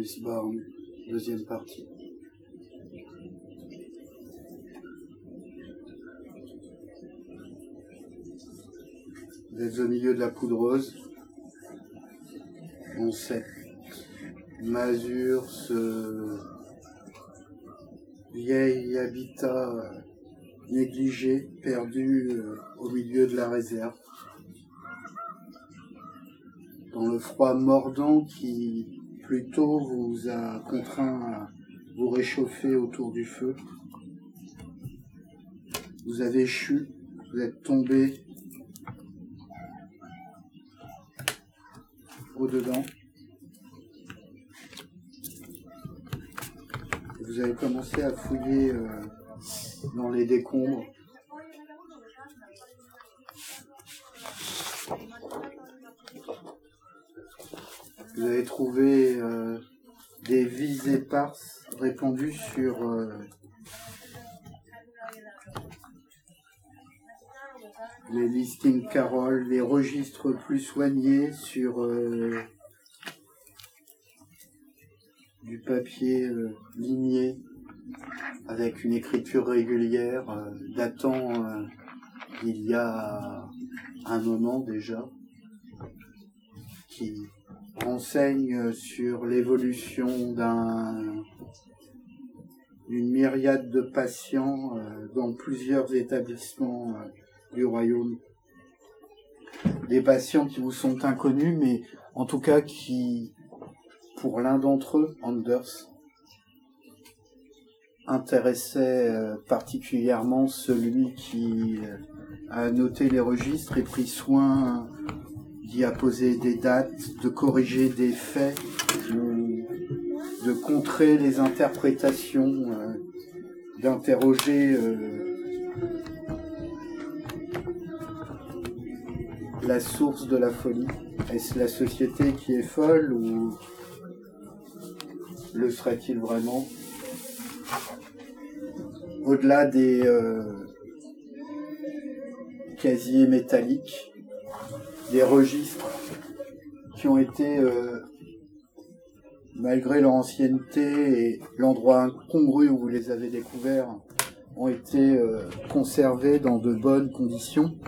Mistborn, deuxième partie. Vous êtes au milieu de la poudreuse, dans cette masure, ce vieil habitat négligé, perdu au milieu de la réserve. Dans le froid mordant qui, plus tôt, vous a contraint à vous réchauffer autour du feu. Vous avez échu, vous êtes tombé au-dedans. Vous avez commencé à fouiller dans les décombres. Vous avez trouvé des vies éparses répandues sur les listings Carol, les registres plus soignés sur du papier ligné avec une écriture régulière datant d'il y a un moment déjà, qui renseigne sur l'évolution d'une myriade de patients dans plusieurs établissements du royaume. Des patients qui vous sont inconnus, mais en tout cas qui, pour l'un d'entre eux, Anders, intéressait particulièrement celui qui a noté les registres et pris soin d'y apposer des dates, de corriger des faits, de contrer les interprétations, d'interroger la source de la folie. Est-ce la société qui est folle ou le serait-il vraiment? Au-delà des casiers métalliques, des registres qui ont été, malgré leur ancienneté et l'endroit incongru où vous les avez découverts, ont été conservés dans de bonnes conditions.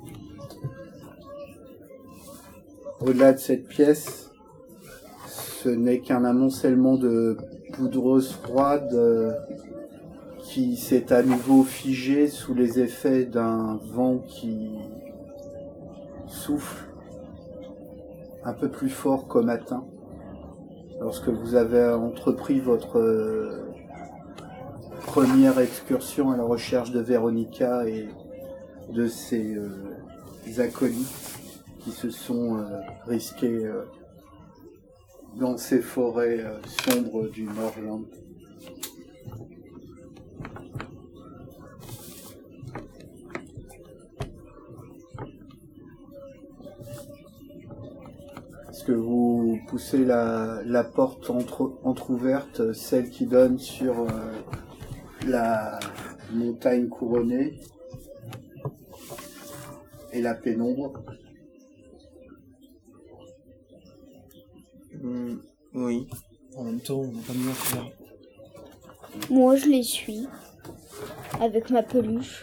Au-delà de cette pièce, ce n'est qu'un amoncellement de poudreuse froide qui s'est à nouveau figé sous les effets d'un vent qui souffle un peu plus fort qu'au matin, lorsque vous avez entrepris votre première excursion à la recherche de Véronica et de ses acolytes qui se sont risqués dans ces forêts sombres du Nordland. Est-ce que vous poussez la porte entrouverte, celle qui donne sur la montagne couronnée et la pénombre? Oui. En même temps, on va pas mieux faire. Moi, je les suis avec ma peluche.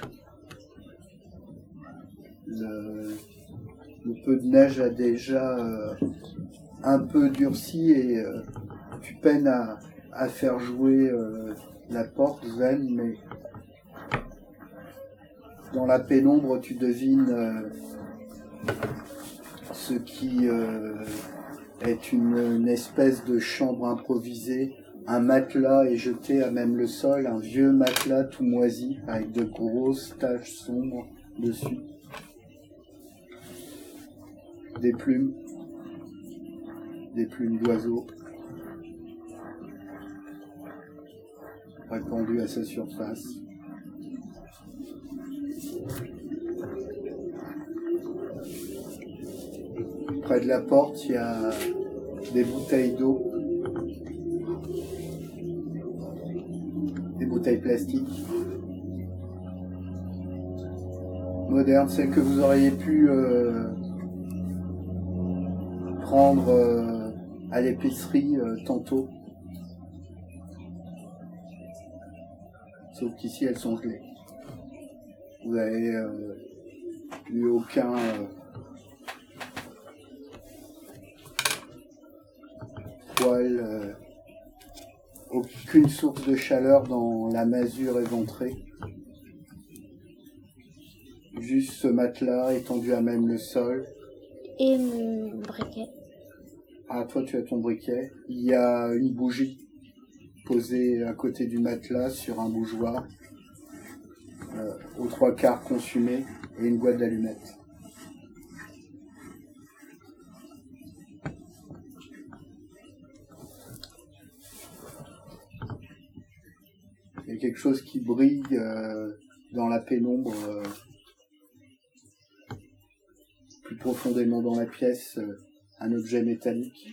Le peu de neige a déjà un peu durci et tu peines à faire jouer la porte, Zen, mais dans la pénombre, tu devines ce qui est une espèce de chambre improvisée. Un matelas est jeté à même le sol, un vieux matelas tout moisi avec de grosses taches sombres dessus. Des plumes d'oiseaux répandues à sa surface. Près de la porte, il y a des bouteilles d'eau, des bouteilles plastiques modernes, celles que vous auriez pu prendre à l'épicerie tantôt Sauf qu'ici, elles sont gelées. Vous n'avez eu aucun poil, aucune source de chaleur dans la masure éventrée. Juste ce matelas étendu à même le sol. Et mon briquet. Ah, toi, tu as ton briquet. Il y a une bougie posée à côté du matelas sur un bougeoir, aux 3/4 consumé, et une boîte d'allumettes. Il y a quelque chose qui brille dans la pénombre, plus profondément dans la pièce, un objet métallique.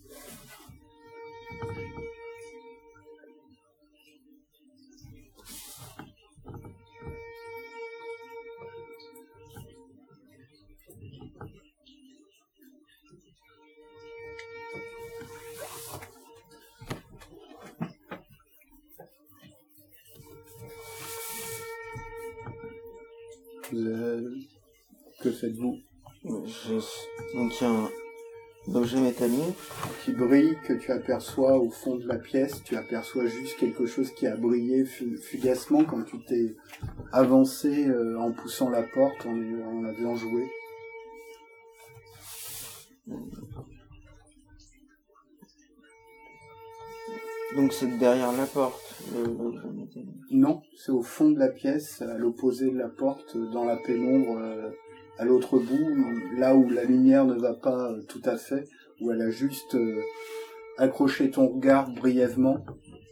Que faites-vous? Donc il y a un objet métallique qui brille, que tu aperçois au fond de la pièce. Tu aperçois juste quelque chose qui a brillé fugacement quand tu t'es avancé en poussant la porte, en la faisant jouer. Donc c'est derrière la porte, l'objet métallique. Non, c'est au fond de la pièce, à l'opposé de la porte, dans la pénombre, à l'autre bout, là où la lumière ne va pas tout à fait, où elle a juste accroché ton regard brièvement.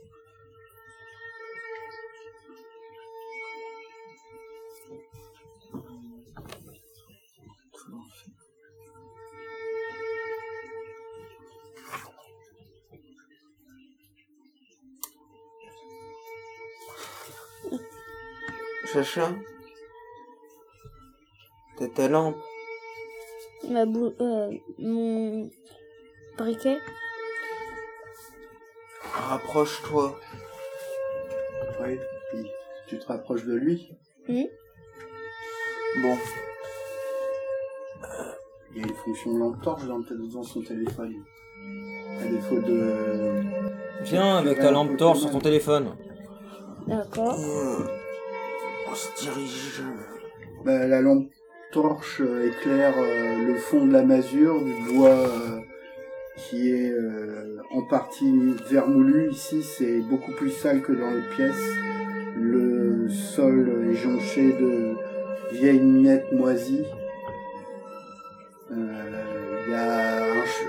Chacha, t'as ta lampe. Mon briquet. Rapproche-toi. Oui, puis tu te rapproches de lui. Bon. Il y a une fonction lampe torche dans son téléphone. À défaut de... Viens avec ta lampe torche sur ton téléphone. D'accord. On se dirige. La lampe torche éclaire le fond de la masure, du bois qui est en partie vermoulu. Ici, c'est beaucoup plus sale que dans l'autre pièce. Le sol est jonché de vieilles miettes moisies. Il y a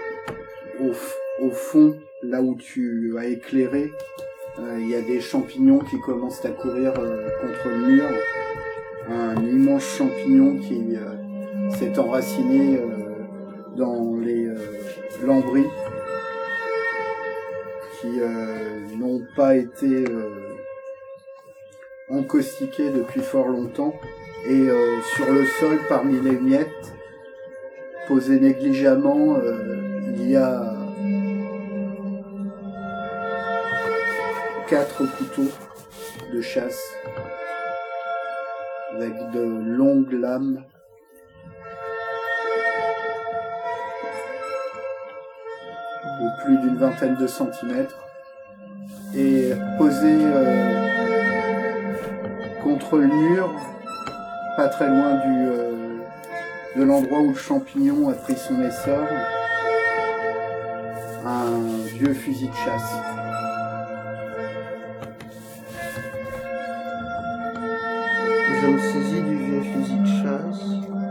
au fond, là où tu as éclairé, il y a des champignons qui commencent à courir contre le mur. Un immense champignon qui s'est enraciné dans les lambris, qui n'ont pas été encaustiqués depuis fort longtemps. Et sur le sol, parmi les miettes, posées négligemment, il y a 4 couteaux de chasse avec de longues lames de plus d'une vingtaine de centimètres et posés contre le mur, pas très loin de l'endroit où le champignon a pris son essor, un vieux fusil de chasse. Je me saisis du vieux fusil de chasse.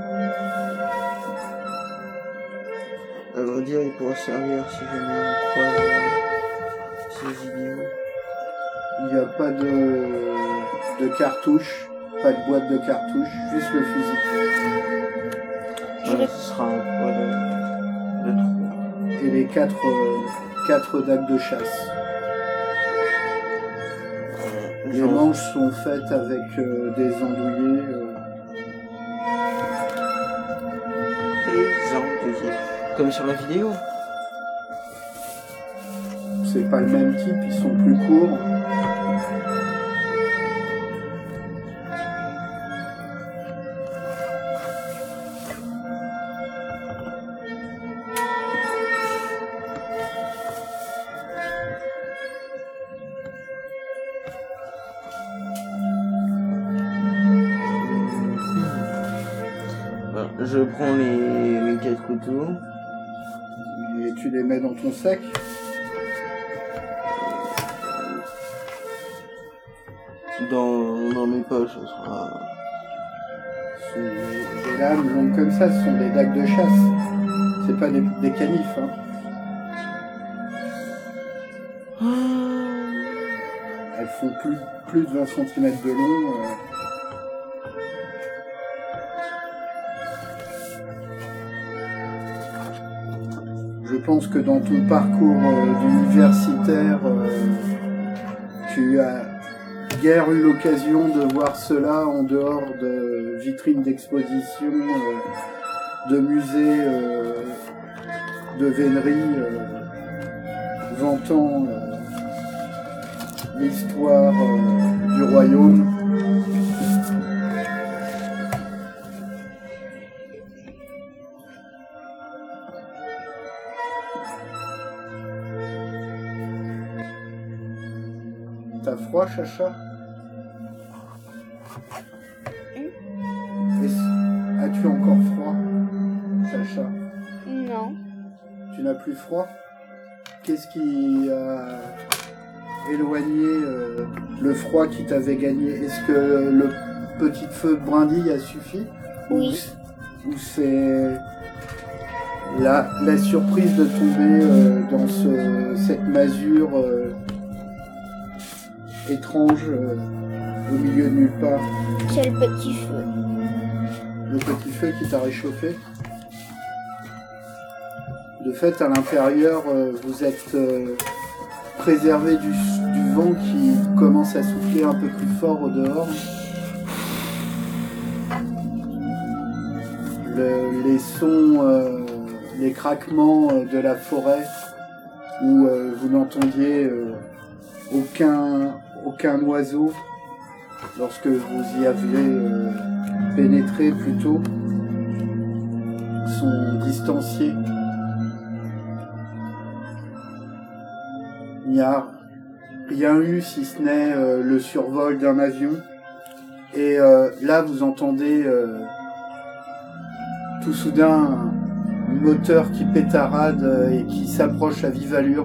À vrai dire, il pourra servir si jamais on croise ces idiots. Il n'y a pas de cartouche, pas de boîte de cartouche, juste le fusil. Ce sera un poids de trou. Et les 4 dagues de chasse. Les manches sont faites avec des andouillés. Des andouillés. Comme sur la vidéo. C'est pas le même type, ils sont plus courts. Je prends les 4 couteaux. Et tu les mets dans ton sac. Dans mes poches, ce sera... Ce sont des lames longues comme ça, ce sont des dagues de chasse. C'est pas des canifs. Hein. Elles font plus de 20 cm de long. Je pense que dans ton parcours d'universitaire, tu as guère eu l'occasion de voir cela en dehors de vitrines d'exposition, de musées, de véneries, vantant l'histoire du royaume. T'as froid, Chacha? As-tu encore froid, Chacha? Non. Tu n'as plus froid? Qu'est-ce qui a éloigné le froid qui t'avait gagné? Est-ce que le petit feu de brindille a suffi? Oui. Ou c'est la surprise de tomber dans cette masure étrange au milieu de nulle part? C'est le petit feu. Le petit feu qui t'a réchauffé? De fait, à l'intérieur, vous êtes préservé du vent qui commence à souffler un peu plus fort au dehors. Les sons, les craquements de la forêt où vous n'entendiez aucun oiseau lorsque vous y avez pénétré plus tôt, sont distanciés. Il n'y a rien eu si ce n'est le survol d'un avion. Et là, vous entendez tout soudain un moteur qui pétarade et qui s'approche à vive allure.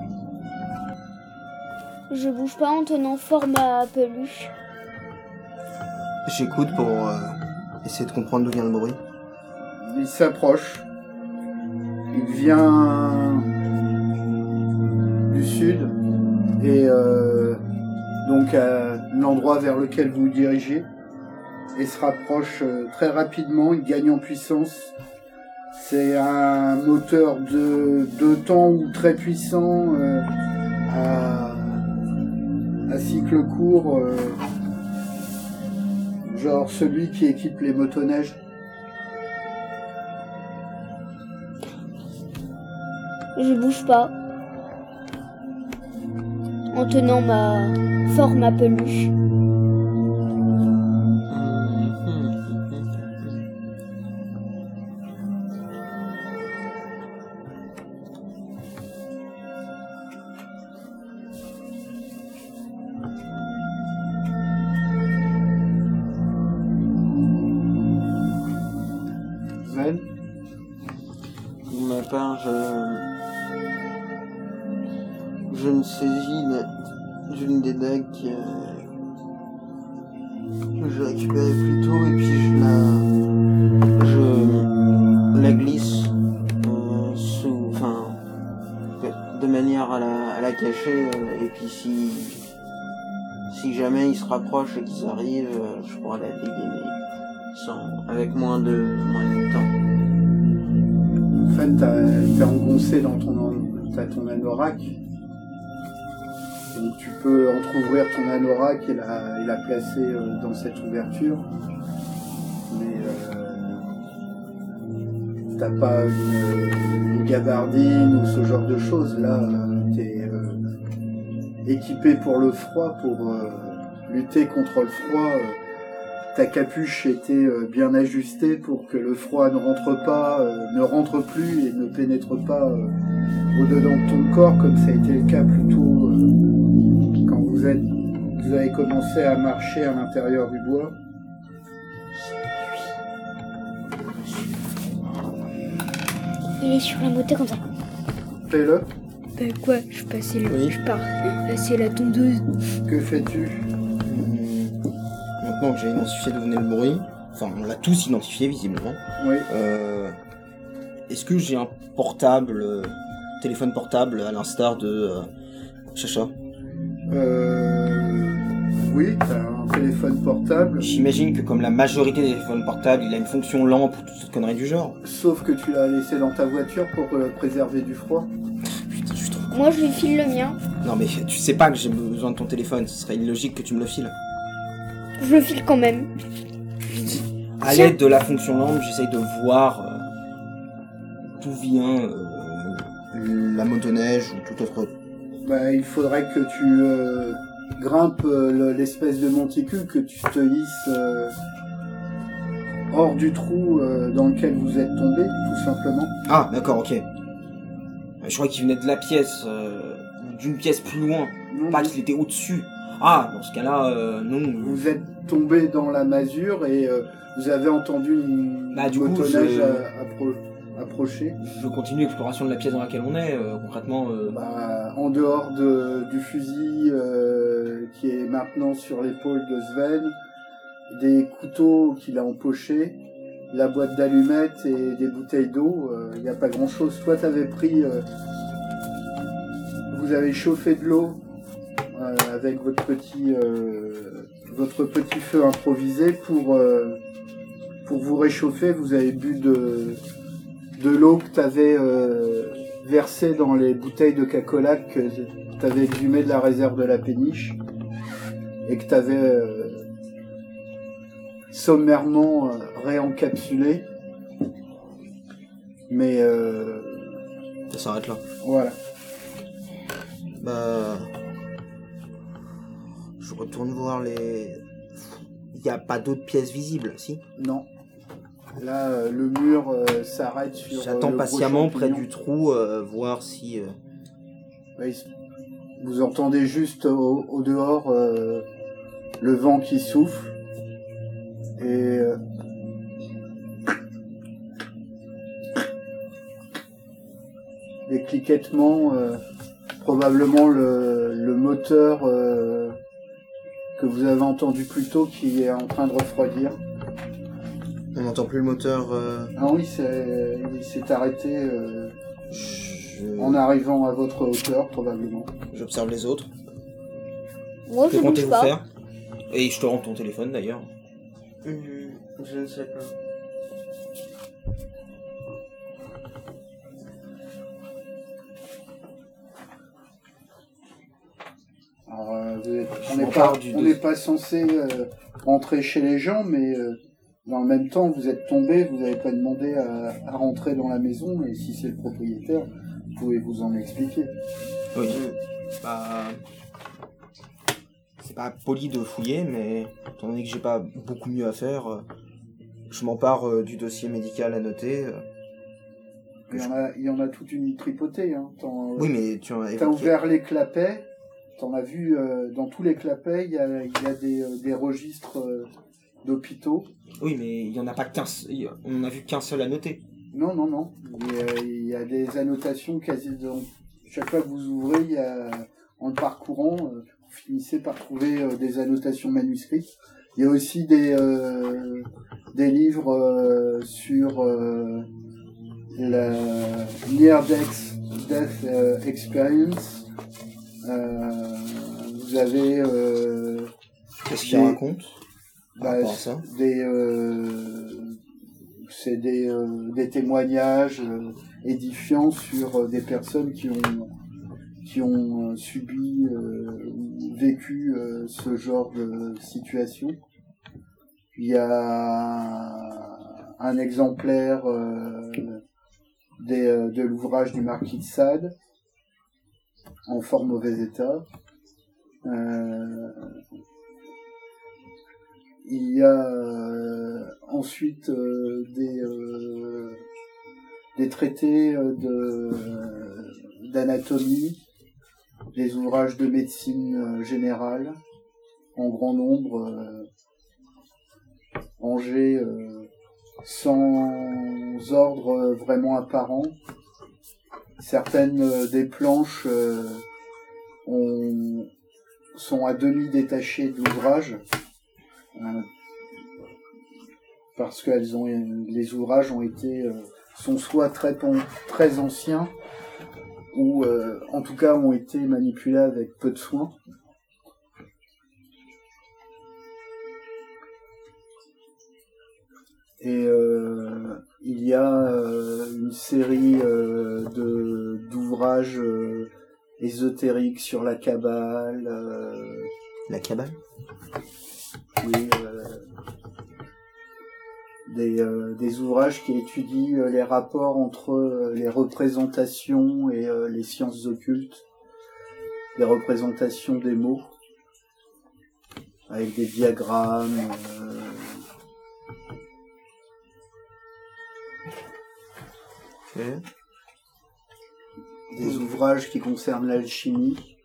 Je bouge pas en tenant fort ma peluche. J'écoute pour essayer de comprendre d'où vient le bruit. Il s'approche. Il vient du sud et donc à l'endroit vers lequel vous vous dirigez et se rapproche très rapidement. Il gagne en puissance. C'est un moteur de 2 temps ou très puissant à cycle court, genre celui qui équipe les motoneiges. Je bouge pas en tenant fort ma peluche. Zen, Pour ma part, je me saisis d'une des dagues que j'ai récupérée plus tôt et puis je la glisse de manière à la cacher et puis si jamais il se rapproche et qu'ils arrivent, je pourrais la dégainer avec moins de temps. en fait, t'es engoncé dans t'as ton anorak. Donc tu peux entrouvrir ton anorak et la placer dans cette ouverture. Mais t'as pas une gabardine ou ce genre de choses. Là, t'es équipé pour le froid, pour lutter contre le froid. Ta capuche était bien ajustée pour que le froid ne rentre plus et ne pénètre pas au-dedans de ton corps, comme ça a été le cas plus tôt quand vous avez commencé à marcher à l'intérieur du bois. Il est sur la moto comme ça. Fais-le. Ben quoi, je Oui. pars passer la tondeuse. Que fais-tu? Maintenant que j'ai identifié d'où venait le bruit, enfin on l'a tous identifié visiblement, Oui. est-ce que j'ai un portable, téléphone portable à l'instar de Chacha? Oui, t'as un téléphone portable. J'imagine que comme la majorité des téléphones portables, il a une fonction lampe ou toute cette connerie du genre. Sauf que tu l'as laissé dans ta voiture pour préserver du froid. Putain, je suis trop... Moi, je lui file le mien. Non mais tu sais pas que j'ai besoin de ton téléphone, ce serait illogique que tu me le files. Je le file quand même. À l'aide de la fonction lampe, j'essaye de voir d'où vient la motoneige ou tout autre. Bah, il faudrait que tu grimpes l'espèce de monticule, que tu te hisses hors du trou dans lequel vous êtes tombé, tout simplement. Ah, d'accord, ok. Je croyais qu'il venait de la pièce, d'une pièce plus loin, Non, pas qu'il était au-dessus. Ah, dans ce cas-là, non. vous êtes tombé dans la masure et vous avez entendu une Bah, du coup, motoneige approcher. Je continue l'exploration de la pièce dans laquelle on est, concrètement. Bah, en dehors du fusil qui est maintenant sur l'épaule de Sven, des couteaux qu'il a empochés, la boîte d'allumettes et des bouteilles d'eau, il n'y a pas grand chose. Toi, t'avais pris, vous avez chauffé de l'eau avec votre petit feu improvisé pour vous réchauffer. Vous avez bu de l'eau que t'avais versée dans les bouteilles de Coca-Cola que t'avais exhumé de la réserve de la péniche et que t'avais sommairement réencapsulé. Mais Ça s'arrête là. voilà. Bah... Je retourne voir les... Il n'y a pas d'autres pièces visibles, si? Non. Là, le mur s'arrête sur. J'attends le patiemment gros près champignon. du trou, voir si... Ouais, vous entendez juste au dehors le vent qui souffle et des cliquettements, probablement le moteur que vous avez entendu plus tôt qui est en train de refroidir. On n'entend plus le moteur... Ah oui, il s'est arrêté en arrivant à votre hauteur, probablement. J'observe les autres. Moi, Que je bouge comptez-vous pas. faire? Et je te rends ton téléphone d'ailleurs. Je ne sais pas. Alors, Je on m'empare du n'est pas censé rentrer chez les gens, mais dans le même temps, vous êtes tombé, vous n'avez pas demandé à rentrer dans la maison, et si c'est le propriétaire, vous pouvez vous en expliquer. Oui. Bah... C'est pas poli de fouiller, mais étant donné que j'ai pas beaucoup mieux à faire, je m'empare du dossier médical à noter. Il y en a toute une tripotée. Hein. Oui, mais tu en as T'as évoqué. ouvert les clapets, t'en as vu dans tous les clapets, il y a des registres d'hôpitaux. Oui, mais il y en a pas qu'un. On en a vu qu'un seul à noter. Non. Il y a des annotations quasi. Chaque fois que vous ouvrez, en le parcourant, vous finissez par trouver des annotations manuscrites. Il y a aussi des livres sur la Near Death Experience. Vous avez Qu'est-ce qu'il raconte par rapport à ça? C'est des témoignages édifiants sur des personnes qui ont subi ou vécu ce genre de situation. Il y a un exemplaire de l'ouvrage du marquis de Sade en fort mauvais état. Il y a ensuite des traités d'anatomie, des ouvrages de médecine générale en grand nombre, rangés sans ordre vraiment apparent, certaines des planches sont à demi détachées de l'ouvrage parce que les ouvrages sont soit très anciens ou en tout cas ont été manipulés avec peu de soin. Et il y a une série d'ouvrages ésotériques sur la Kabbale. La Kabbale? Oui, des ouvrages qui étudient les rapports entre les représentations et les sciences occultes, les représentations des mots, avec des diagrammes. Des ouvrages qui concernent l'alchimie.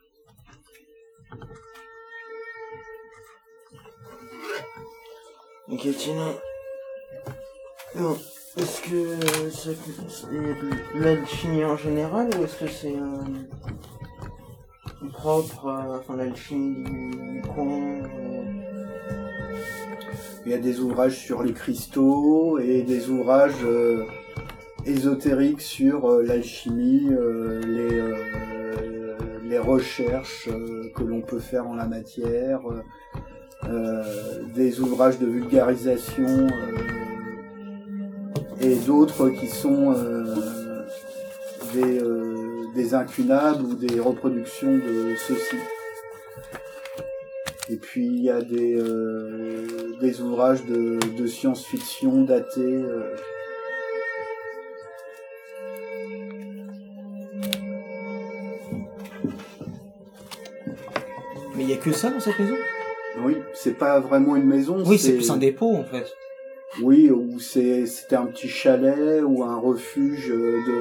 Ok, Tina. Non. Est-ce que c'est l'alchimie en général ou est-ce que c'est propre, l'alchimie du coin Il y a des ouvrages sur les cristaux et des ouvrages ésotériques sur l'alchimie, les recherches que l'on peut faire en la matière, des ouvrages de vulgarisation et d'autres qui sont des incunables ou des reproductions de ceux-ci. Et puis il y a des ouvrages de science-fiction datés. Mais il y a que ça dans cette maison? Oui, c'est pas vraiment une maison. Oui, c'est plus un dépôt en fait. Oui, ou c'était un petit chalet ou un refuge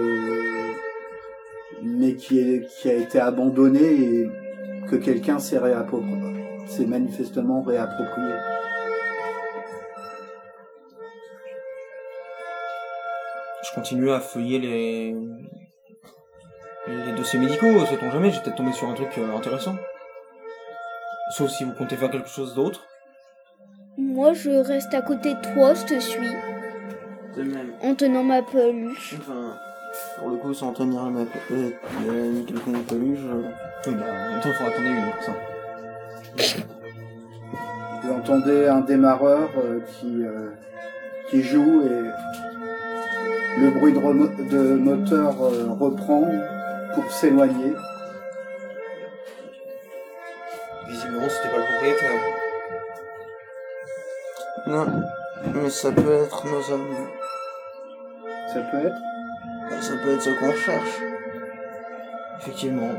mais qui a été abandonné et que quelqu'un s'est manifestement réapproprié. Je continue à feuiller les dossiers médicaux, sait-on jamais, j'ai peut-être tombé sur un truc intéressant. Sauf si vous comptez faire quelque chose d'autre. Moi, je reste à côté de toi, je te suis. De même. En tenant ma peluche. Enfin, pour le coup, sans tenir ma peluche, quelconque peluche. Oui, bah, en même temps, il faut attendre une pour ça. Vous entendez un démarreur qui joue et le bruit de moteur reprend pour s'éloigner. Visiblement, c'était pas le propriétaire. Non, mais ça peut être nos hommes. Ça peut être? Ça peut être ce qu'on cherche. Effectivement.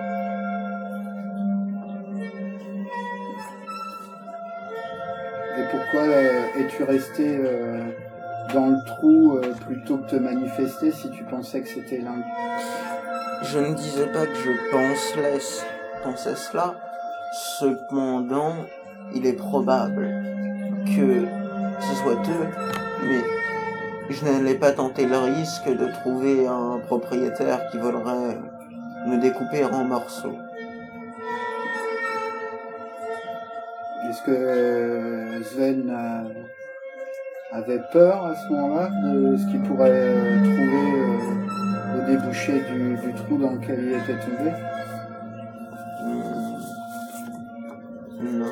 Et pourquoi es-tu resté dans le trou plutôt que te manifester si tu pensais que c'était l'un? Je ne disais pas que je pensais cela. Cependant, il est probable que ce soit eux, mais je n'allais pas tenter le risque de trouver un propriétaire qui voudrait me découper en morceaux. Est-ce que Sven avait peur à ce moment-là de ce qu'il pourrait trouver au débouché du trou dans lequel il était tombé? Non.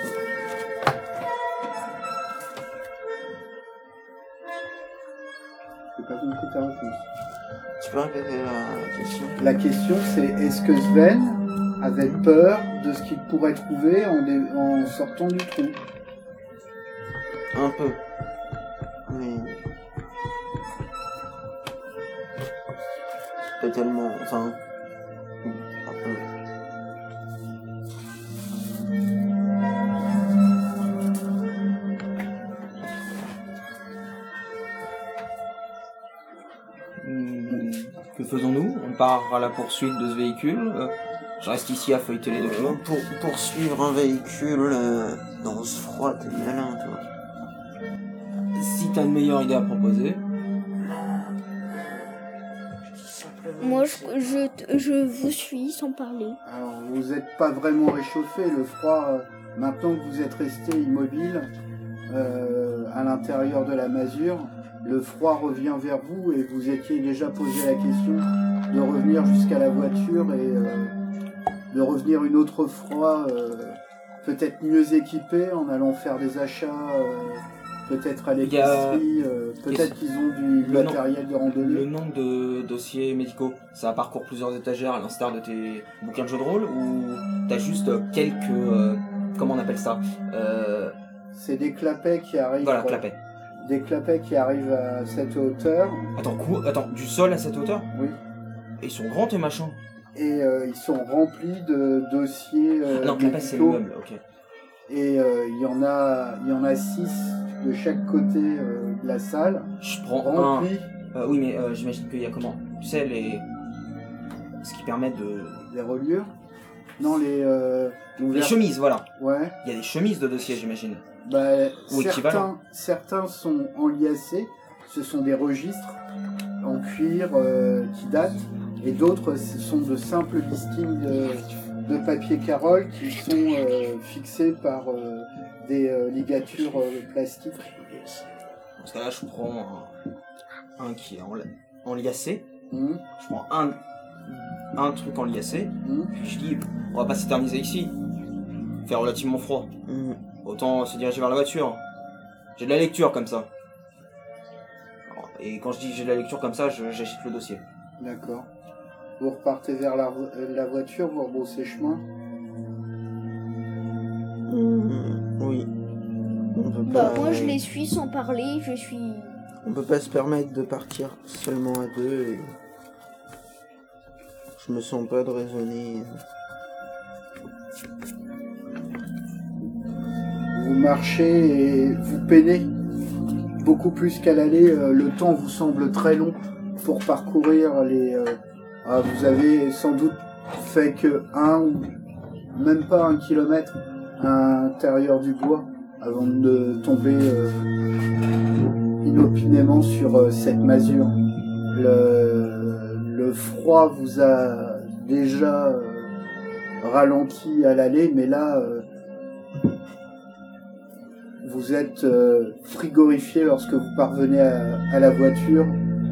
Je n'ai pas compris ta réponse. Tu peux répéter la question? La question c'est, est-ce que Sven avait peur de ce qu'il pourrait trouver en sortant du trou? Un peu. Mais... pas tellement... Enfin... un peu. Que faisons-nous? On part à la poursuite de ce véhicule. Je reste ici à feuilleter les documents. Pour poursuivre un véhicule dans ce froid, t'es malin, toi. Si t'as une meilleure idée à proposer. Je dis simplement Moi, je vous suis sans parler. Alors, vous n'êtes pas vraiment réchauffé. Le froid, maintenant que vous êtes resté immobile à l'intérieur de la masure, le froid revient vers vous et vous étiez déjà posé la question de revenir jusqu'à la voiture et de revenir une autre fois, peut-être mieux équipé en allant faire des achats, peut-être à l'épicerie, peut-être qu'ils ont du matériel de randonnée. Le nombre de dossiers médicaux, ça parcourt plusieurs étagères à l'instar de tes bouquins de jeux de rôle ou t'as juste quelques... comment on appelle ça C'est des clapets qui arrivent... Voilà, clapets. Des clapets qui arrivent à cette hauteur. Attends, du sol à cette hauteur? Oui. Et ils sont grands tes machins? Et ils sont remplis de dossiers non, clapet c'est le meuble, ok. Et il y en a 6 de chaque côté de la salle. Je prends remplis. Oui, mais j'imagine qu'il y a comment? Tu sais, ce qui permet de... Les reliures? Non, les chemises, voilà. Ouais. Il y a des chemises de dossiers, j'imagine. Bah, Ou équivalent. certains sont enliassés. Ce sont des registres en cuir qui datent. Et d'autres, ce sont de simples listings de papier carole qui sont fixés par des ligatures plastiques. Dans ce cas-là, je prends un qui est enliassé. Mmh. Je prends un truc enliassé. Puis je dis, on va pas s'éterniser ici. Il fait relativement froid. Autant se diriger vers la voiture. J'ai de la lecture comme ça. Alors, et quand je dis j'ai de la lecture comme ça, j'agite le dossier. D'accord. Vous repartez vers la voiture, vous rebroussez chemin. Oui. Moi, je les suis sans parler, On peut pas se permettre de partir seulement à deux et... Je me sens pas de raisonner. Vous marchez et vous peinez beaucoup plus qu'à l'aller. Le temps vous semble très long pour parcourir les... vous avez sans doute fait que 1 ou même pas 1 kilomètre à l'intérieur du bois avant de tomber inopinément sur cette masure. Le froid vous a déjà ralenti à l'aller, mais là vous êtes frigorifié lorsque vous parvenez à la voiture.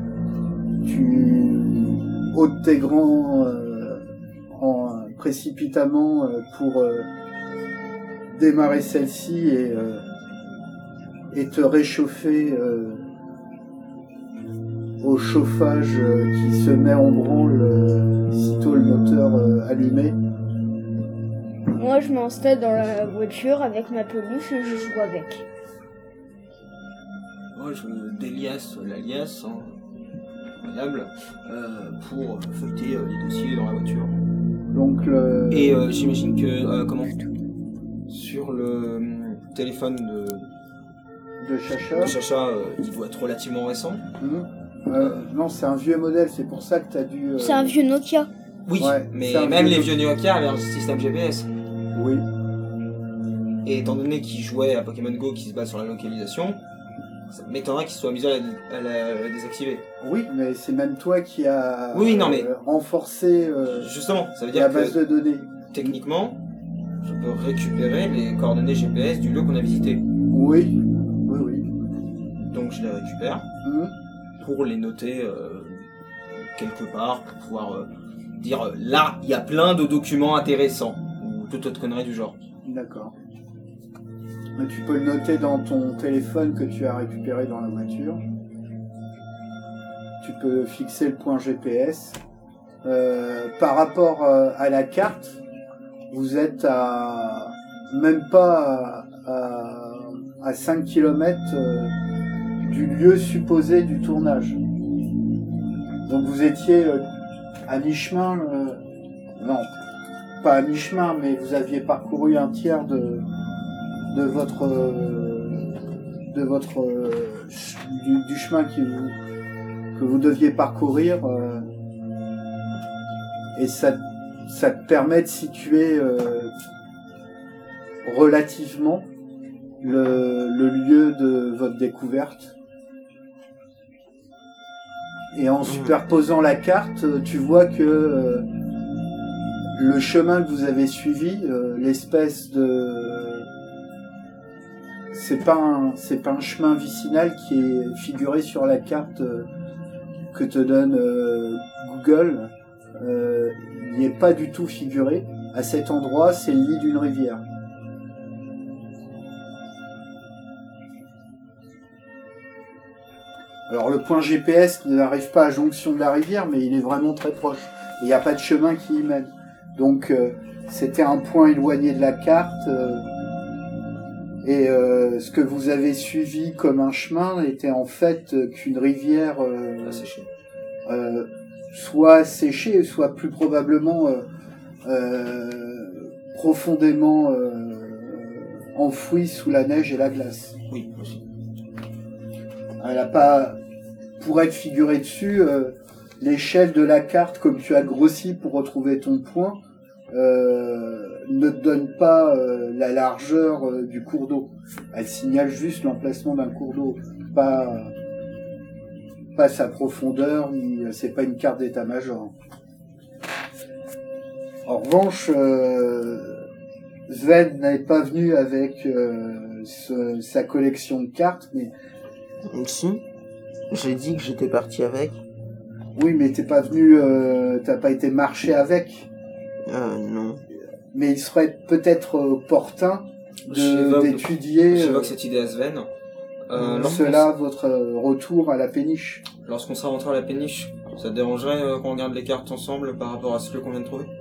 Tu ôtes tes grands précipitamment pour démarrer celle-ci et te réchauffer au chauffage qui se met en branle sitôt le moteur allumé. Moi, je m'installe dans la voiture avec ma peluche et je joue avec. Moi, je déliasse la liasse, incroyable, pour feuilleter les dossiers dans la voiture. Donc Et j'imagine que, sur le téléphone de Chacha, il doit être relativement récent. Non, c'est un vieux modèle, c'est pour ça que tu as dû... C'est un vieux Nokia. Oui, ouais, mais même les vieux Nokia avaient un système GPS. Oui. Et étant donné qu'ils jouaient à Pokémon Go qui se base sur la localisation, ça m'étonnerait qu'ils se soient amusés à la désactiver. Oui, mais c'est même toi qui as renforcé justement, ça veut dire la base de données. Techniquement, je peux récupérer les coordonnées GPS du lieu qu'on a visité. Oui. Donc je les récupère pour les noter quelque part, pour pouvoir dire là, il y a plein de documents intéressants, ou toute autre connerie du genre. D'accord. Mais tu peux le noter dans ton téléphone que tu as récupéré dans la voiture. Tu peux fixer le point GPS. Par rapport à la carte, vous êtes même pas à 5 km du lieu supposé du tournage. Donc vous étiez à mi-chemin, non, pas à mi-chemin, mais vous aviez parcouru un tiers de votre du chemin que vous deviez parcourir, et ça te permet de situer relativement le lieu de votre découverte. Et en superposant la carte, tu vois que le chemin que vous avez suivi, l'espèce de... C'est pas un chemin vicinal qui est figuré sur la carte que te donne Google. Il n'y est pas du tout figuré. À cet endroit, c'est le lit d'une rivière. Alors le point GPS n'arrive pas à jonction de la rivière, mais il est vraiment très proche. Il n'y a pas de chemin qui y mène. Donc c'était un point éloigné de la carte. Et ce que vous avez suivi comme un chemin était en fait qu'une rivière Asséchée. soit séchée, soit plus probablement profondément enfouie sous la neige et la glace. Oui, aussi. Elle a pas, pour être figurée dessus, l'échelle de la carte, comme tu as grossi pour retrouver ton point, ne te donne pas la largeur du cours d'eau. Elle signale juste l'emplacement d'un cours d'eau, pas sa profondeur, ni c'est pas une carte d'état-major. En revanche, Sven n'est pas venu avec sa collection de cartes, mais Si, j'ai dit que j'étais parti avec. oui, mais t'es pas venu, t'as pas été marché avec. Non. Mais il serait peut-être opportun d'étudier J'évoque cette idée à Sven. cela, votre retour à la péniche. Lorsqu'on sera rentré à la péniche, ça te dérangerait qu'on regarde les cartes ensemble par rapport à ce qu'on vient de trouver?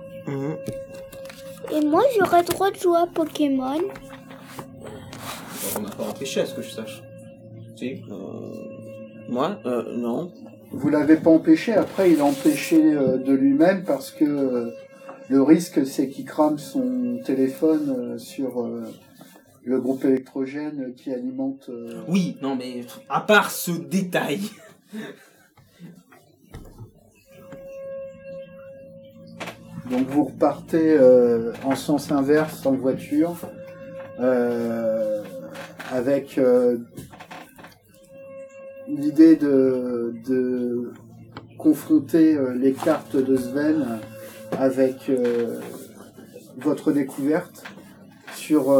Et moi, j'aurais droit de jouer à Pokémon. On n'a pas empêché à ce que je sache. Si. Moi non. Vous l'avez pas empêché, après il a empêché de lui-même parce que le risque c'est qu'il crame son téléphone sur le groupe électrogène qui alimente... Oui, non mais à part ce détail. Donc vous repartez en sens inverse en voiture avec l'idée de confronter les cartes de Sven avec votre découverte sur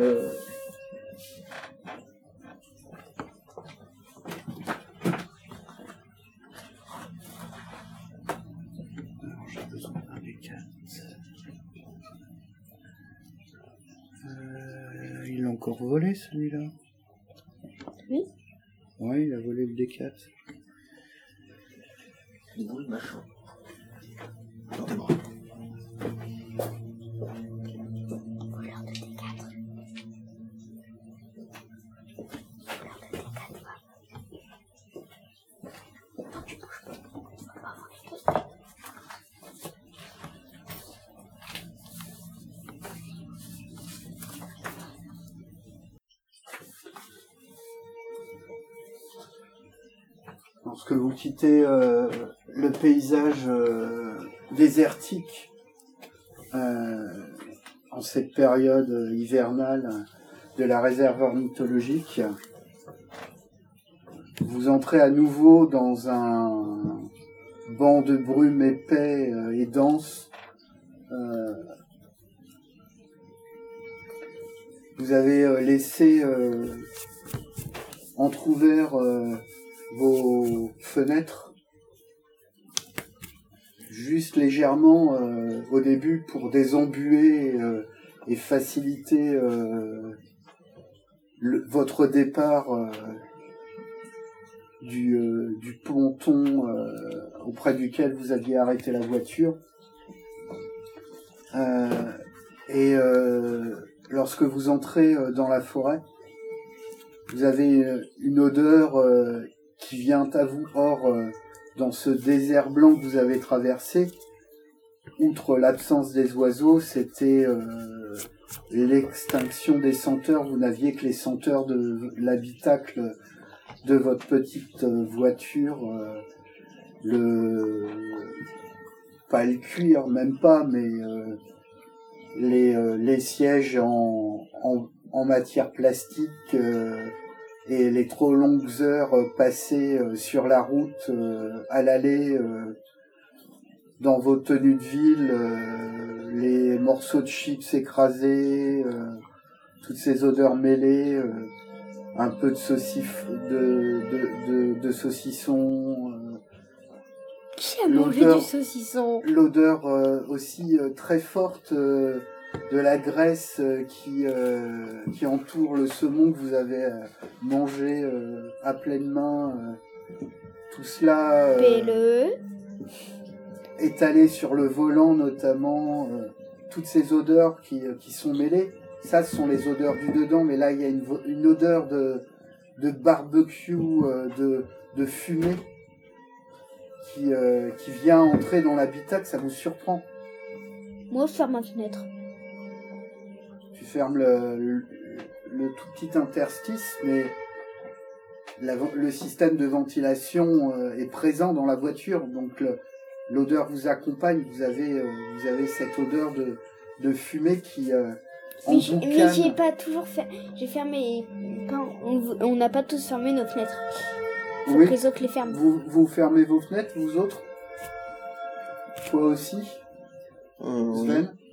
j'ai besoin d'un D4. Il l'a encore volé celui-là? Oui. Ouais, il a volé le D4. Oui, machin. Lorsque vous quittez le paysage désertique en cette période hivernale de la réserve ornithologique, vous entrez à nouveau dans un banc de brume épais et dense. Vous avez laissé entrouvert vos fenêtres juste légèrement au début pour désembuer et faciliter votre départ du ponton auprès duquel vous aviez arrêté la voiture. Lorsque vous entrez dans la forêt, vous avez une odeur qui vient à vous. Or, dans ce désert blanc que vous avez traversé, outre l'absence des oiseaux, c'était l'extinction des senteurs. Vous n'aviez que les senteurs de l'habitacle de votre petite voiture, pas le cuir, même pas, mais les sièges en matière plastique et les trop longues heures passées sur la route, à l'aller, dans vos tenues de ville, les morceaux de chips écrasés, toutes ces odeurs mêlées, un peu de de saucisson. Qui a mangé du saucisson? L'odeur aussi très forte de la graisse qui entoure le saumon que vous avez mangé à pleine main. Tout cela étalé sur le volant notamment. Toutes ces odeurs qui sont mêlées. Ça, ce sont les odeurs du dedans, mais là, il y a une odeur de barbecue, de fumée qui vient entrer dans l'habitacle. Ça vous surprend. Moi, je ferme ma fenêtre. Tu fermes le tout petit interstice, mais le système de ventilation est présent dans la voiture, donc l'odeur vous accompagne. Vous avez cette odeur de fumée qui mais j'ai pas toujours fait. J'ai fermé. On n'a pas tous fermé nos fenêtres. Faut que les autres les ferment. Vous fermez vos fenêtres, vous autres? Toi aussi, Sven? Oui.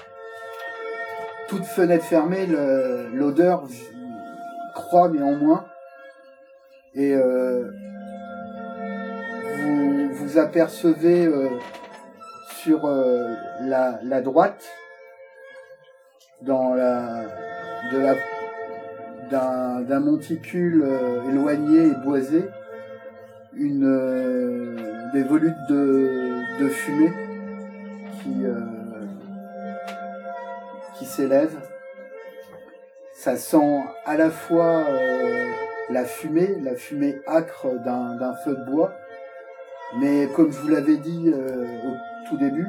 Toute fenêtre fermée, l'odeur croît néanmoins. Et vous apercevez sur la droite, d'un monticule éloigné et boisé, des volutes de fumée qui s'élèvent. Ça sent à la fois la fumée âcre d'un feu de bois, mais comme je vous l'avais dit au tout début,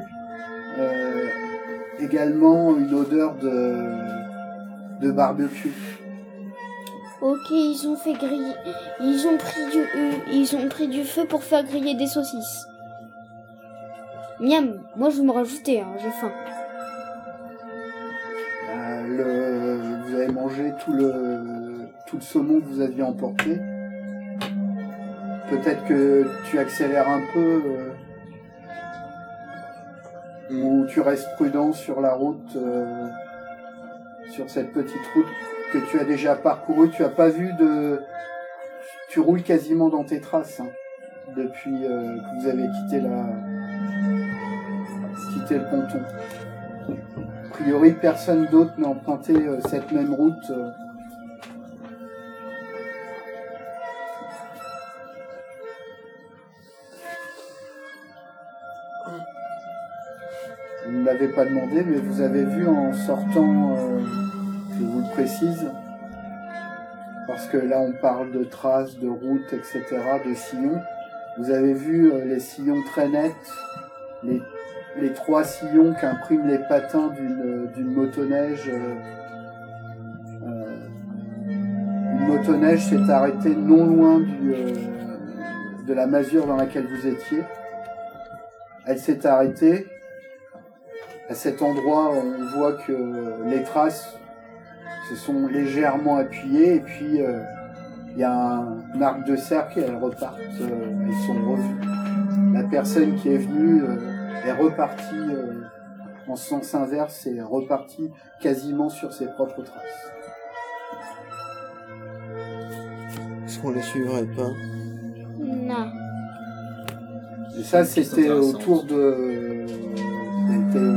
également une odeur de barbecue. Ok, ils ont fait griller. Ils ont pris du feu pour faire griller des saucisses. Miam, moi je vais me rajouter, hein, j'ai faim. Vous avez mangé tout le saumon que vous aviez emporté. Peut-être que tu accélères un peu ou tu restes prudent sur la route, sur cette petite route que tu as déjà parcourue. Tu as pas vu tu roules quasiment dans tes traces depuis que vous avez quitté le ponton. A priori, personne d'autre n'a emprunté cette même route. Vous ne l'avez pas demandé, mais vous avez vu en sortant, je vous le précise, parce que là on parle de traces, de routes, etc., de sillons. Vous avez vu les sillons très nets, les 3 sillons qu'impriment les patins d'une motoneige. Une motoneige s'est arrêtée non loin de la masure dans laquelle vous étiez. Elle s'est arrêtée. À cet endroit, on voit que les traces se sont légèrement appuyées et puis il y a un arc de cercle et elles repartent, elles sont revues. La personne qui est venue est repartie en sens inverse et est repartie quasiment sur ses propres traces. Est-ce qu'on les suivrait pas? Non. Et ça, c'était autour de... C'était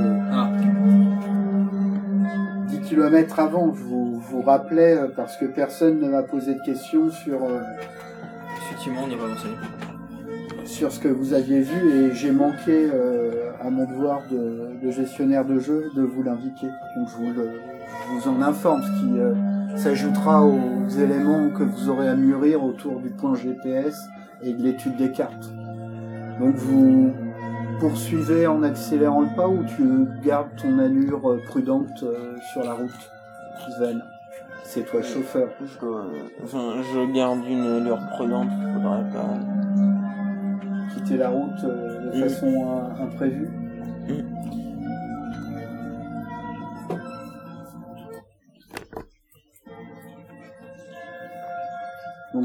10 km avant. Je vous rappelais, parce que personne ne m'a posé de questions sur... Effectivement, on n'y a pas avancé. Sur ce que vous aviez vu, et j'ai manqué à mon devoir de gestionnaire de jeu de vous l'indiquer. Donc je vous en informe, ce qui s'ajoutera aux éléments que vous aurez à mûrir autour du point GPS et de l'étude des cartes. Donc vous poursuivez en accélérant le pas, ou tu gardes ton allure prudente sur la route, Sven? C'est toi le chauffeur. Je garde une allure prudente, faudrait pas quitter la route de façon imprévue.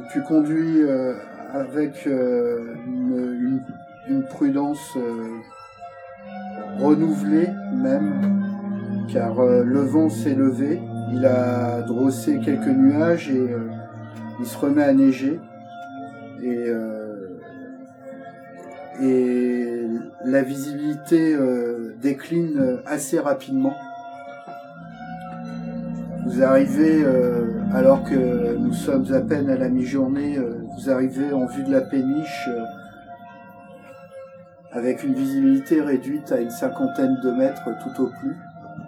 tu conduis avec une prudence renouvelée même, car le vent s'est levé, il a drossé quelques nuages et il se remet à neiger. Et la visibilité décline assez rapidement. Vous arrivez, alors que nous sommes à peine à la mi-journée, vous arrivez en vue de la péniche avec une visibilité réduite à une 50aine de mètres tout au plus.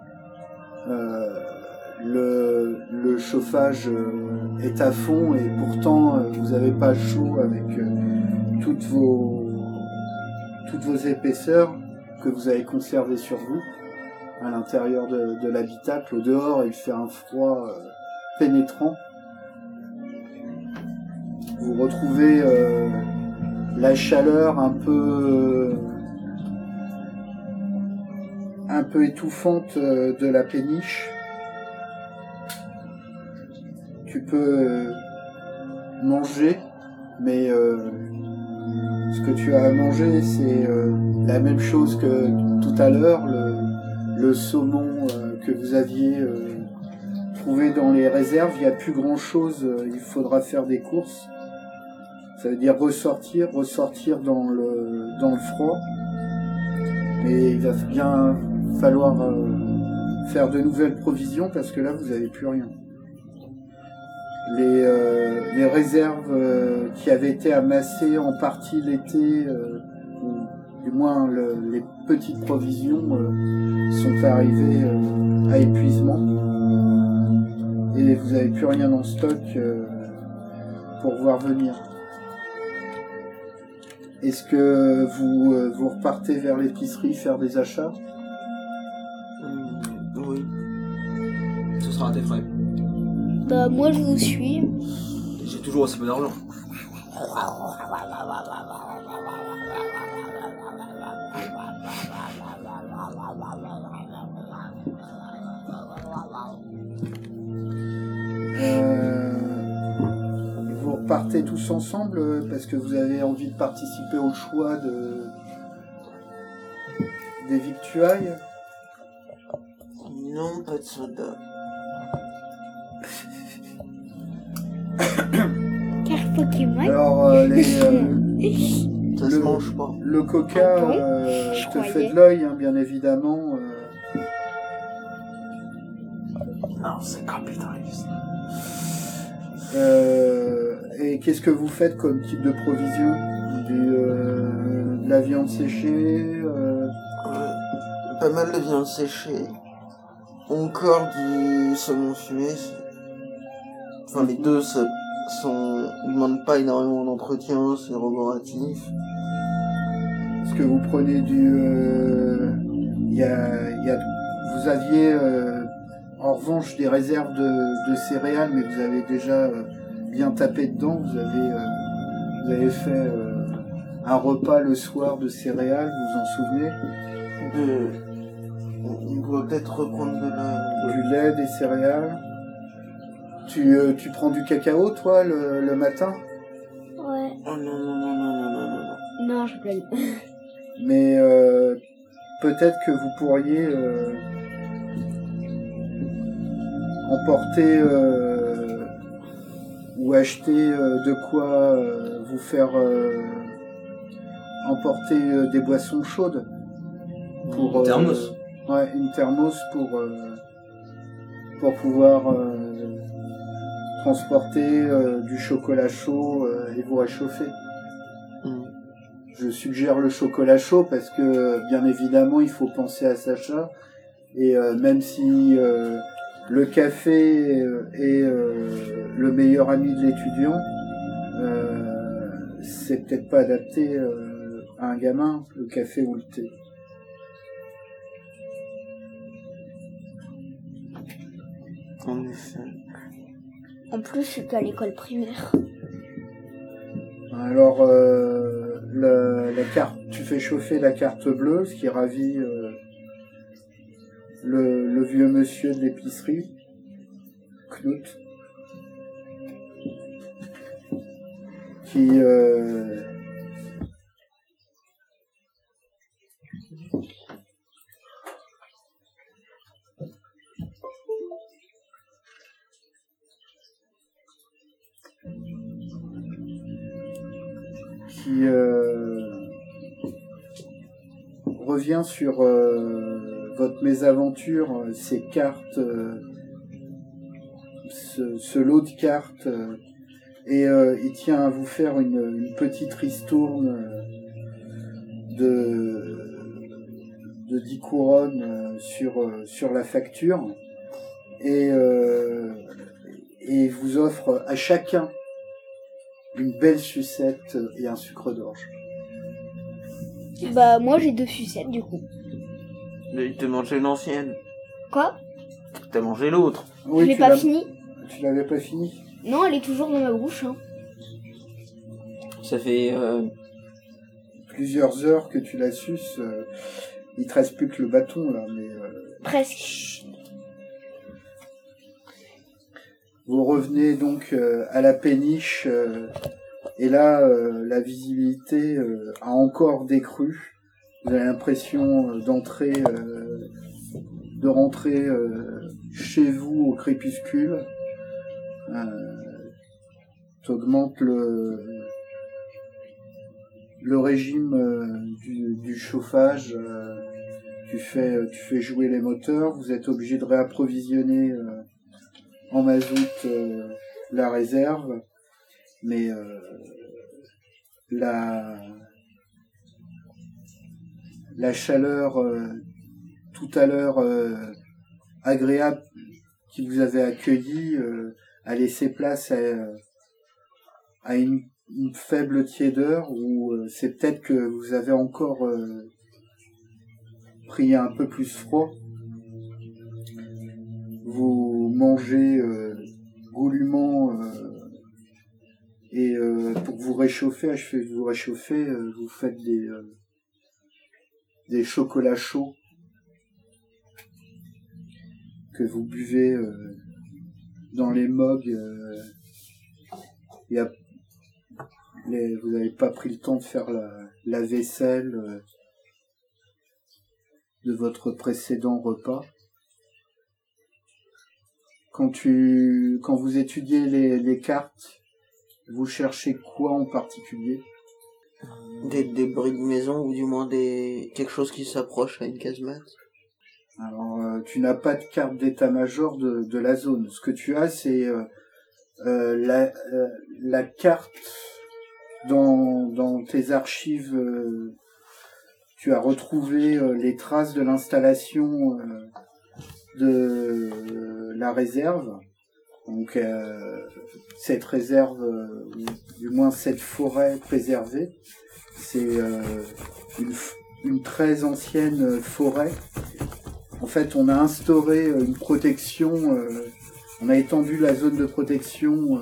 Le chauffage est à fond et pourtant vous n'avez pas chaud avec toutes vos épaisseurs que vous avez conservées sur vous à l'intérieur de l'habitacle. Au dehors, il fait un froid pénétrant. Vous retrouvez la chaleur un peu étouffante de la péniche. Tu peux manger, mais ce que tu as à manger, c'est la même chose que tout à l'heure, le saumon que vous aviez trouvé dans les réserves. Il n'y a plus grand chose, il faudra faire des courses. Ça veut dire ressortir dans le froid. Mais il va bien falloir faire de nouvelles provisions parce que là vous n'avez plus rien. Les réserves qui avaient été amassées en partie l'été, ou du moins les petites provisions, sont arrivées à épuisement. Et vous n'avez plus rien en stock pour voir venir. Est-ce que vous repartez vers l'épicerie faire des achats ? Oui. Ce sera à tes frais. Bah moi je vous suis. J'ai toujours assez peu d'argent. Vous repartez tous ensemble parce que vous avez envie de participer au choix des victuailles ? Non, pas de soda. Car Pokémon. Alors, Ça se mange pas. le coca Ah bon te croyais. fait de l'œil, hein, bien évidemment. Non, c'est capitaliste. Et qu'est-ce que vous faites comme type de provision ? De la viande séchée Pas mal de viande séchée. Encore du saumon fumé. Enfin, les deux ne demandent pas énormément d'entretien, c'est roboratif. Est-ce que vous prenez vous aviez en revanche des réserves de céréales, mais vous avez déjà bien tapé dedans. Vous avez fait un repas le soir de céréales, vous vous en souvenez ? On doit peut-être reprendre Du lait, des céréales. Tu prends du cacao, toi, le matin ? Ouais. Oh non. Non, je plains. Mais peut-être que vous pourriez emporter ou acheter de quoi vous faire emporter des boissons chaudes. Pour, Une thermos. Ouais, une thermos pour pouvoir transporter du chocolat chaud et vous réchauffer. Je suggère le chocolat chaud parce que bien évidemment il faut penser à Sacha et même si le café est le meilleur ami de l'étudiant, c'est peut-être pas adapté à un gamin, le café ou le thé. En effet. En plus, je suis à l'école primaire. Alors, la carte, tu fais chauffer la carte bleue, ce qui ravit le vieux monsieur de l'épicerie, Knut. qui revient sur votre mésaventure, ces cartes, ce lot de cartes, et il tient à vous faire une petite ristourne de 10 couronnes sur la facture, et vous offre à chacun une belle sucette et un sucre d'orge. Bah moi j'ai 2 sucettes du coup. Il te mangé l'ancienne. Quoi? T'as mangé l'autre. Oui, je l'ai pas fini. Tu l'avais pas fini? Non, elle est toujours dans ma bouche. Hein. Ça fait plusieurs heures que tu la suces. Il te reste plus que le bâton là, mais presque. Vous revenez donc à la péniche, et là la visibilité a encore décru. Vous avez l'impression de rentrer chez vous au crépuscule. T'augmentes le régime du chauffage. Tu fais jouer les moteurs. Vous êtes obligé de réapprovisionner en mazout la réserve, mais la chaleur tout à l'heure agréable qui vous avait accueilli a laissé place à une faible tiédeur, où c'est peut-être que vous avez encore pris un peu plus froid. Vous mangez goulûment et pour vous réchauffer, achever de vous réchauffer, vous faites des chocolats chauds que vous buvez dans les mugs. Vous n'avez pas pris le temps de faire la vaisselle de votre précédent repas. Quand vous étudiez les cartes, vous cherchez quoi en particulier? Des débris de maison, ou du moins quelque chose qui s'approche à une casemate. Alors, tu n'as pas de carte d'état-major de la zone. Ce que tu as, c'est la carte dans tes archives. Tu as retrouvé les traces de l'installation de la réserve. Donc cette réserve, du moins cette forêt préservée, c'est une très ancienne forêt. En fait, on a instauré une protection, on a étendu la zone de protection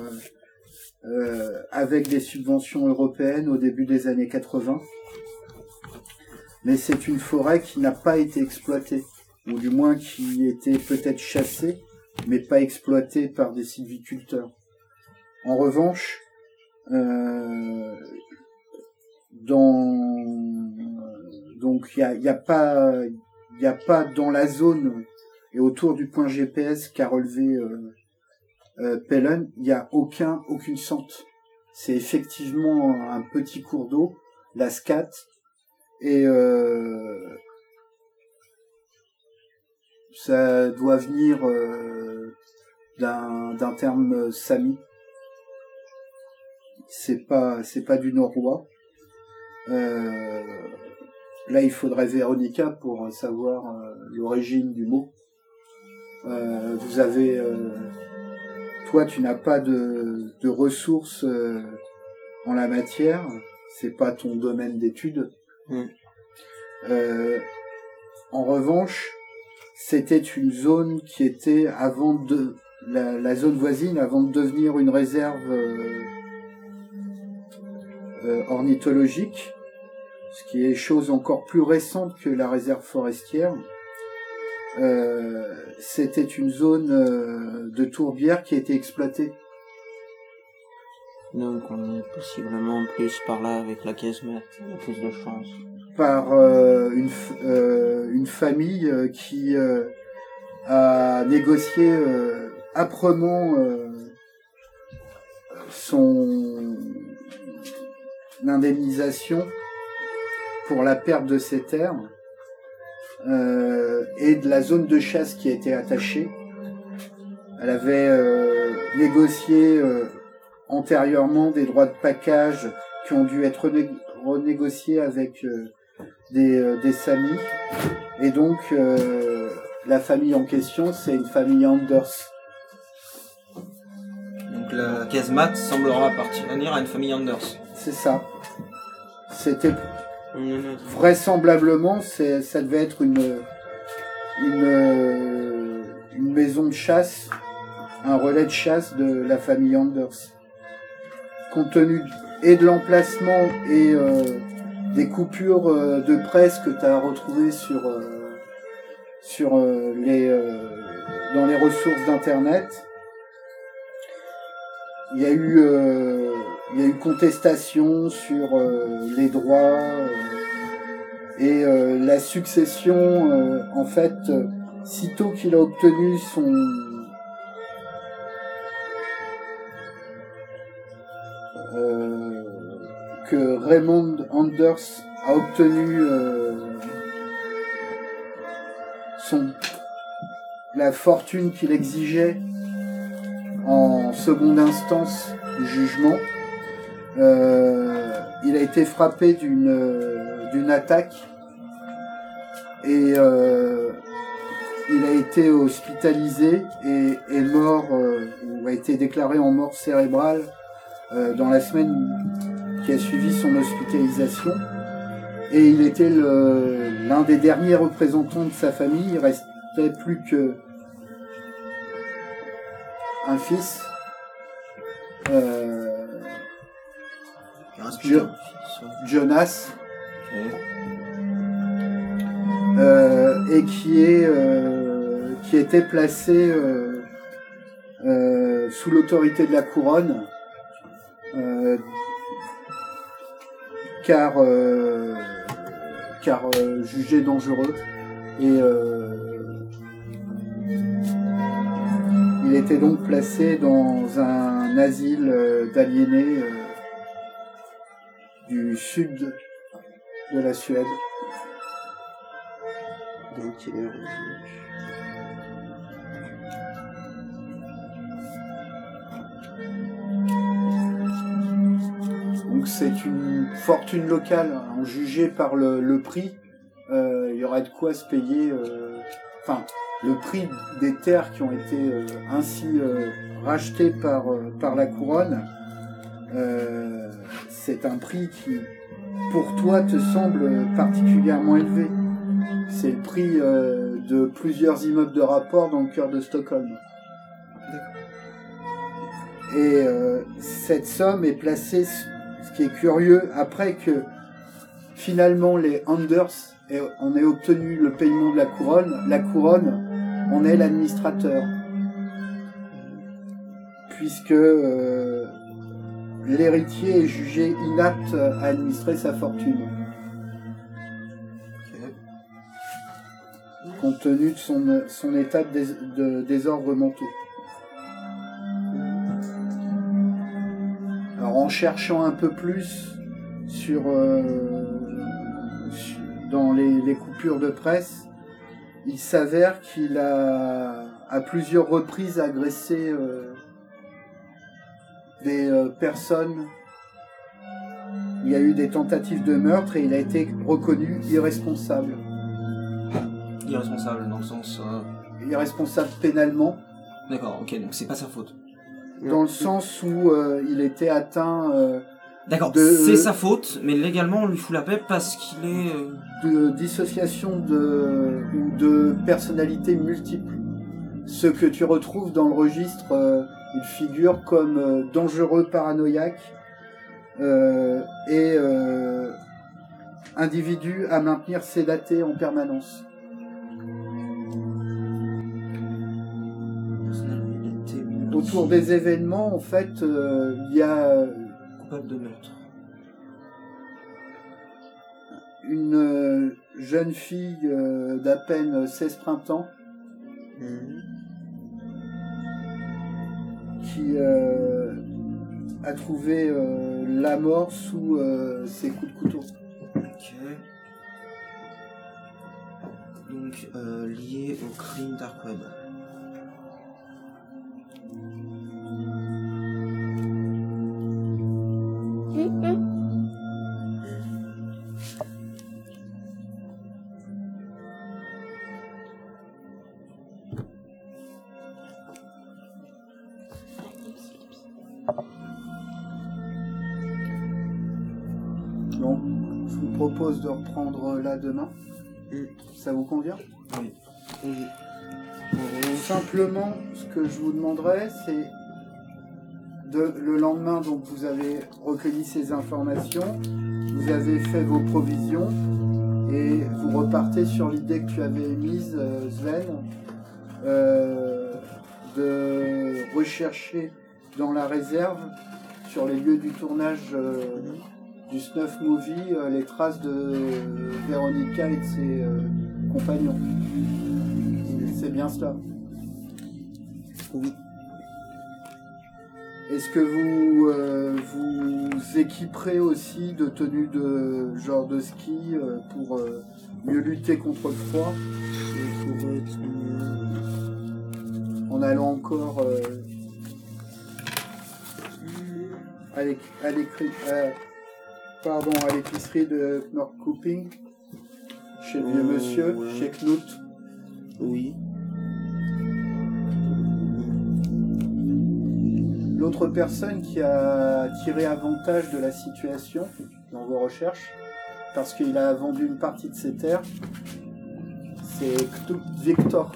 avec des subventions européennes au début des années 80. Mais c'est une forêt qui n'a pas été exploitée, ou du moins qui était peut-être chassée, mais pas exploitée par des sylviculteurs. En revanche, donc il y a pas dans la zone et autour du point GPS qu'a relevé Pellen, il y a aucune sente. C'est effectivement un petit cours d'eau, la Scat, et ça doit venir d'un terme sami. C'est pas du norrois. Là, il faudrait Véronica pour savoir l'origine du mot. Vous avez, toi, tu n'as pas de ressources en la matière. C'est pas ton domaine d'étude. En revanche, c'était une zone qui était avant de la zone voisine, avant de devenir une réserve ornithologique, ce qui est chose encore plus récente que la réserve forestière. C'était une zone de tourbière qui a été exploitée. Donc on est possiblement plus par là avec la casemate, il y a plus de chance. Par une famille qui a négocié âprement son indemnisation pour la perte de ses terres et de la zone de chasse qui a été attachée. Elle avait négocié antérieurement des droits de package qui ont dû être renégociés avec des samis. Et donc, la famille en question, c'est une famille Anders. Donc la casemate semblera appartenir à une famille Anders. C'est ça. C'était vraisemblablement, ça devait être une maison de chasse, un relais de chasse de la famille Anders. Compte tenu et de l'emplacement et des coupures de presse que tu as retrouvées dans les ressources d'internet, il y a eu contestation sur les droits et la succession. En fait, sitôt qu'il a obtenu que Raymond Anders a obtenu la fortune qu'il exigeait en seconde instance du jugement, il a été frappé d'une attaque et il a été hospitalisé et est mort, ou a été déclaré en mort cérébrale dans la semaine qui a suivi son hospitalisation. Et il était l'un des derniers représentants de sa famille. Il restait plus que un fils. Jonas. Okay. Et qui était placé sous l'autorité de la couronne, car jugé dangereux, et il était donc placé dans un asile d'aliénés du sud de la Suède. Donc il est revenu. Donc c'est une fortune locale, hein, jugée par le prix. Il y aurait de quoi se payer. Le prix des terres qui ont été ainsi rachetées par la couronne. C'est un prix qui, pour toi, te semble particulièrement élevé. C'est le prix de plusieurs immeubles de rapport dans le cœur de Stockholm. Et cette somme est placée, ce qui est curieux, après que finalement les Anders on ait obtenu le paiement de la couronne en est l'administrateur. Puisque l'héritier est jugé inapte à administrer sa fortune. Compte tenu de son état de désordre mentaux. Alors en cherchant un peu plus dans les coupures de presse, il s'avère qu'il a à plusieurs reprises agressé des personnes. Il y a eu des tentatives de meurtre et il a été reconnu irresponsable. Irresponsable dans le sens... Irresponsable pénalement. D'accord, ok, donc c'est pas sa faute. Dans le sens où il était atteint... D'accord, c'est sa faute, mais légalement on lui fout la paix parce qu'il est... de dissociation ou de personnalité multiple. Ce que tu retrouves dans le registre, il figure comme dangereux paranoïaque et individu à maintenir sédaté en autour des événements, en fait, il y a coupable de meurtre. Une jeune fille d'à peine 16 printemps qui a trouvé la mort sous ses coups de couteau. Ok. Donc, lié au crime Dark Web. Donc, je vous propose de reprendre là demain. Ça vous convient? Oui. Simplement, ce que je vous demanderais, c'est le lendemain, donc vous avez recueilli ces informations, vous avez fait vos provisions et vous repartez sur l'idée que tu avais émise, Sven, de rechercher dans la réserve, sur les lieux du tournage du Snuff Movie, les traces de Véronica et de ses compagnons. C'est bien cela? Oui. Est-ce que vous équiperez aussi de tenues de genre de ski pour mieux lutter contre le froid Il pourrait être mieux. en allant encore à l'épicerie de Knorr Cooping chez le vieux monsieur, ouais. chez Knut? Oui. L'autre personne qui a tiré avantage de la situation dans vos recherches, parce qu'il a vendu une partie de ses terres, c'est Knut Victor.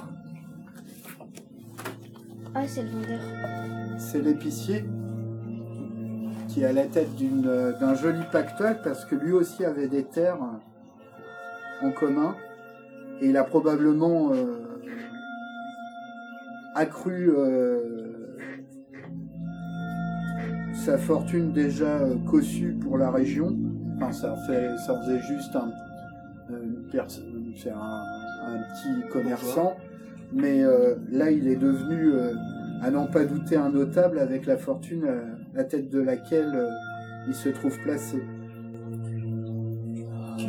Ah, c'est le vendeur. C'est l'épicier qui est à la tête d'un joli pactole, parce que lui aussi avait des terres en commun, et il a probablement accru sa fortune déjà cossue pour la région. Enfin, ça faisait juste un petit commerçant, mais là il est devenu, à n'en pas douter, un notable avec la fortune à la tête de laquelle il se trouve placé. Ok.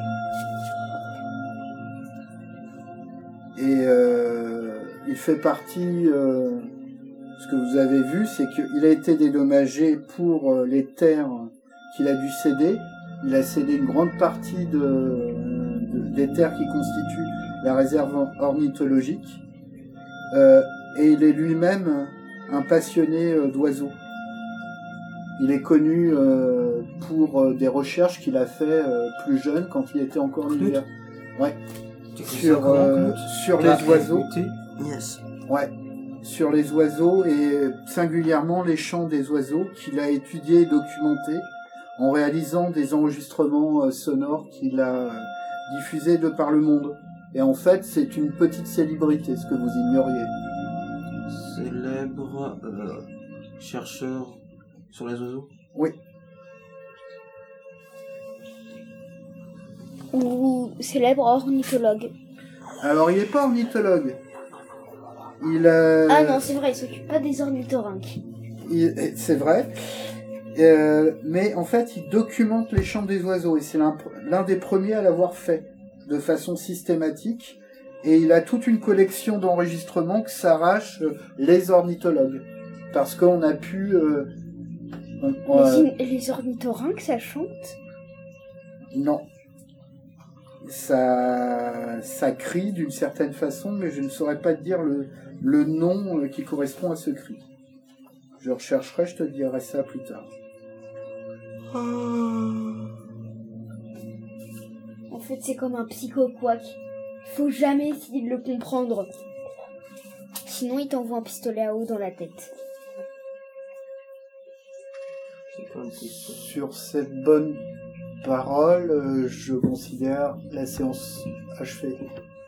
Et il fait partie, ce que vous avez vu, c'est qu'il a été dédommagé pour les terres qu'il a dû céder. Il a cédé une grande partie des terres qui constituent la réserve ornithologique. Et il est lui-même un passionné d'oiseaux. Il est connu pour des recherches qu'il a fait plus jeune, quand il était encore en hiver. Ouais. Sur les oiseaux. Yes. Ouais. Sur les oiseaux, et singulièrement les chants des oiseaux, qu'il a étudiés et documentés en réalisant des enregistrements sonores qu'il a diffusés de par le monde. Et en fait, c'est une petite célébrité, ce que vous ignoriez. Célèbre chercheur sur les oiseaux? Oui. Ou célèbre ornithologue. Alors, il n'est pas ornithologue. Ah non, c'est vrai, il s'occupe pas des ornithorynques. C'est vrai. Mais en fait, il documente les chants des oiseaux, et c'est l'un des premiers à l'avoir fait de façon systématique. Et il a toute une collection d'enregistrements que s'arrachent les ornithologues. Parce qu'on a pu... Les ornithorynques, ça chante? Non. Ça crie d'une certaine façon, mais je ne saurais pas te dire le nom qui correspond à ce cri. Je rechercherai, je te dirai ça plus tard. En fait, c'est comme un psycho-quack. Faut jamais essayer de le comprendre. Sinon, il t'envoie un pistolet à eau dans la tête. Sur cette bonne parole, je considère la séance achevée.